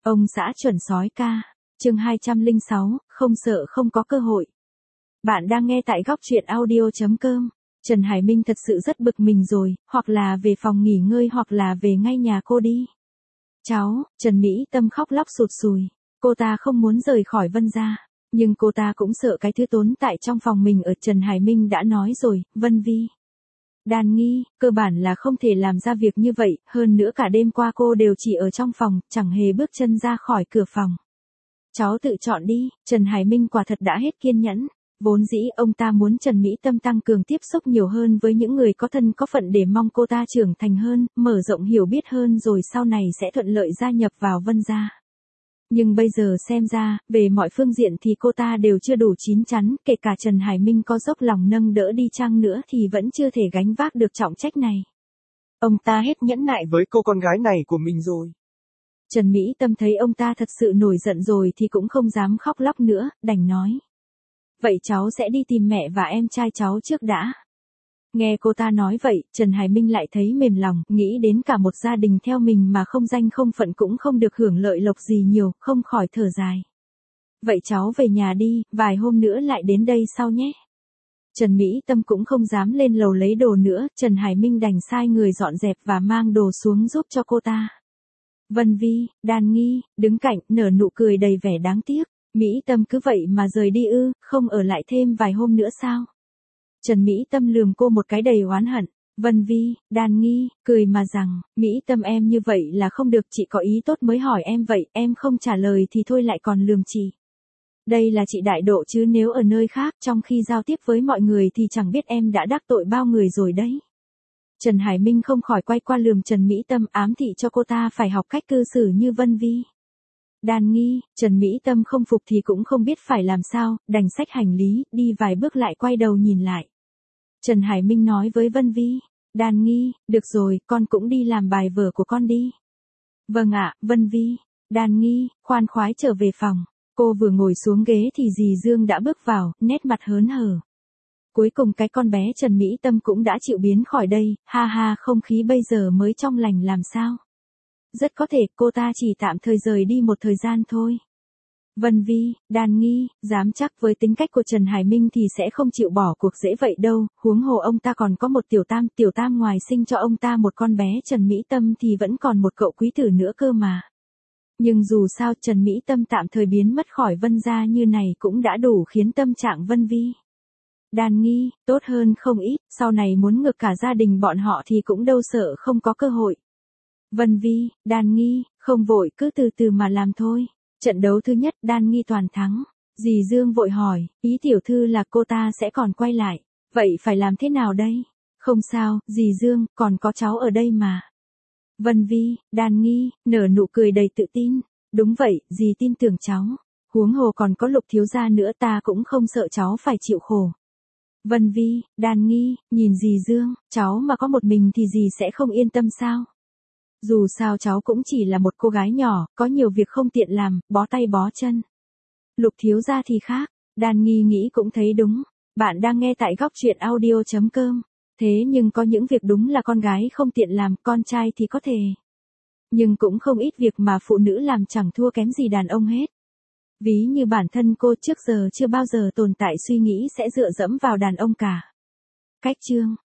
Ông xã chuẩn sói ca. Chương 206, không sợ không có cơ hội. Bạn đang nghe tại góc truyện audio.com. Trần Hải Minh thật sự rất bực mình rồi, hoặc là về phòng nghỉ ngơi hoặc là về ngay nhà cô đi. Cháu, Trần Mỹ Tâm khóc lóc sụt sùi. Cô ta không muốn rời khỏi Vân gia, nhưng cô ta cũng sợ cái thứ tồn tại trong phòng mình ở. Trần Hải Minh đã nói rồi, Vân Vi. Đàn Nghi, cơ bản là không thể làm ra việc như vậy, hơn nữa cả đêm qua cô đều chỉ ở trong phòng, chẳng hề bước chân ra khỏi cửa phòng. Cháu tự chọn đi. Trần Hải Minh quả thật đã hết kiên nhẫn. Vốn dĩ ông ta muốn Trần Mỹ Tâm tăng cường tiếp xúc nhiều hơn với những người có thân có phận để mong cô ta trưởng thành hơn, mở rộng hiểu biết hơn rồi sau này sẽ thuận lợi gia nhập vào Vân gia. Nhưng bây giờ xem ra, về mọi phương diện thì cô ta đều chưa đủ chín chắn, kể cả Trần Hải Minh có dốc lòng nâng đỡ đi chăng nữa thì vẫn chưa thể gánh vác được trọng trách này. Ông ta hết nhẫn nại với cô con gái này của mình rồi. Trần Mỹ Tâm thấy ông ta thật sự nổi giận rồi thì cũng không dám khóc lóc nữa, đành nói. Vậy cháu sẽ đi tìm mẹ và em trai cháu trước đã. Nghe cô ta nói vậy, Trần Hải Minh lại thấy mềm lòng, nghĩ đến cả một gia đình theo mình mà không danh không phận cũng không được hưởng lợi lộc gì nhiều, không khỏi thở dài. Vậy cháu về nhà đi, vài hôm nữa lại đến đây sau nhé. Trần Mỹ Tâm cũng không dám lên lầu lấy đồ nữa, Trần Hải Minh đành sai người dọn dẹp và mang đồ xuống giúp cho cô ta. Vân Vi, Đàn Nghi, đứng cạnh, nở nụ cười đầy vẻ đáng tiếc. Mỹ Tâm cứ vậy mà rời đi ư, không ở lại thêm vài hôm nữa sao? Trần Mỹ Tâm lườm cô một cái đầy oán hận. Vân Vi, Đàn Nghi, cười mà rằng, Mỹ Tâm em như vậy là không được, chị có ý tốt mới hỏi em vậy, em không trả lời thì thôi lại còn lườm chị. Đây là chị đại độ chứ nếu ở nơi khác trong khi giao tiếp với mọi người thì chẳng biết em đã đắc tội bao người rồi đấy. Trần Hải Minh không khỏi quay qua lườm Trần Mỹ Tâm, ám thị cho cô ta phải học cách cư xử như Vân Vi. Đàn Nghi, Trần Mỹ Tâm không phục thì cũng không biết phải làm sao, đành xách hành lý, đi vài bước lại quay đầu nhìn lại. Trần Hải Minh nói với Vân Vi, Đàn Nghi, được rồi, con cũng đi làm bài vở của con đi. Vâng ạ, Vân Vi. Đàn Nghi, khoan khoái trở về phòng. Cô vừa ngồi xuống ghế thì dì Dương đã bước vào, nét mặt hớn hở. Cuối cùng cái con bé Trần Mỹ Tâm cũng đã chịu biến khỏi đây, ha ha, không khí bây giờ mới trong lành làm sao. Rất có thể cô ta chỉ tạm thời rời đi một thời gian thôi. Vân Vi, Đàn Nghi, dám chắc với tính cách của Trần Hải Minh thì sẽ không chịu bỏ cuộc dễ vậy đâu, huống hồ ông ta còn có một tiểu tam ngoài sinh cho ông ta một con bé Trần Mỹ Tâm thì vẫn còn một cậu quý tử nữa cơ mà. Nhưng dù sao Trần Mỹ Tâm tạm thời biến mất khỏi Vân gia như này cũng đã đủ khiến tâm trạng Vân Vi. Đàn Nghi, tốt hơn không ít, sau này muốn ngược cả gia đình bọn họ thì cũng đâu sợ không có cơ hội. Vân Vi, Đàn Nghi, không vội, cứ từ từ mà làm thôi. Trận đấu thứ nhất Đàn Nghi toàn thắng. Dì Dương vội hỏi, ý tiểu thư là cô ta sẽ còn quay lại. Vậy phải làm thế nào đây? Không sao, dì Dương, còn có cháu ở đây mà. Vân Vi, Đàn Nghi, nở nụ cười đầy tự tin. Đúng vậy, dì tin tưởng cháu. Huống hồ còn có Lục thiếu gia nữa, ta cũng không sợ cháu phải chịu khổ. Vân Vi, Đàn Nghi, nhìn dì Dương, cháu mà có một mình thì dì sẽ không yên tâm sao? Dù sao cháu cũng chỉ là một cô gái nhỏ, có nhiều việc không tiện làm, bó tay bó chân. Lục thiếu gia thì khác, Đàn Nghi nghĩ cũng thấy đúng. Bạn đang nghe tại góc truyện audio.com. Thế nhưng có những việc đúng là con gái không tiện làm, con trai thì có thể. Nhưng cũng không ít việc mà phụ nữ làm chẳng thua kém gì đàn ông hết. Ví như bản thân cô trước giờ chưa bao giờ tồn tại suy nghĩ sẽ dựa dẫm vào đàn ông cả. Cách chương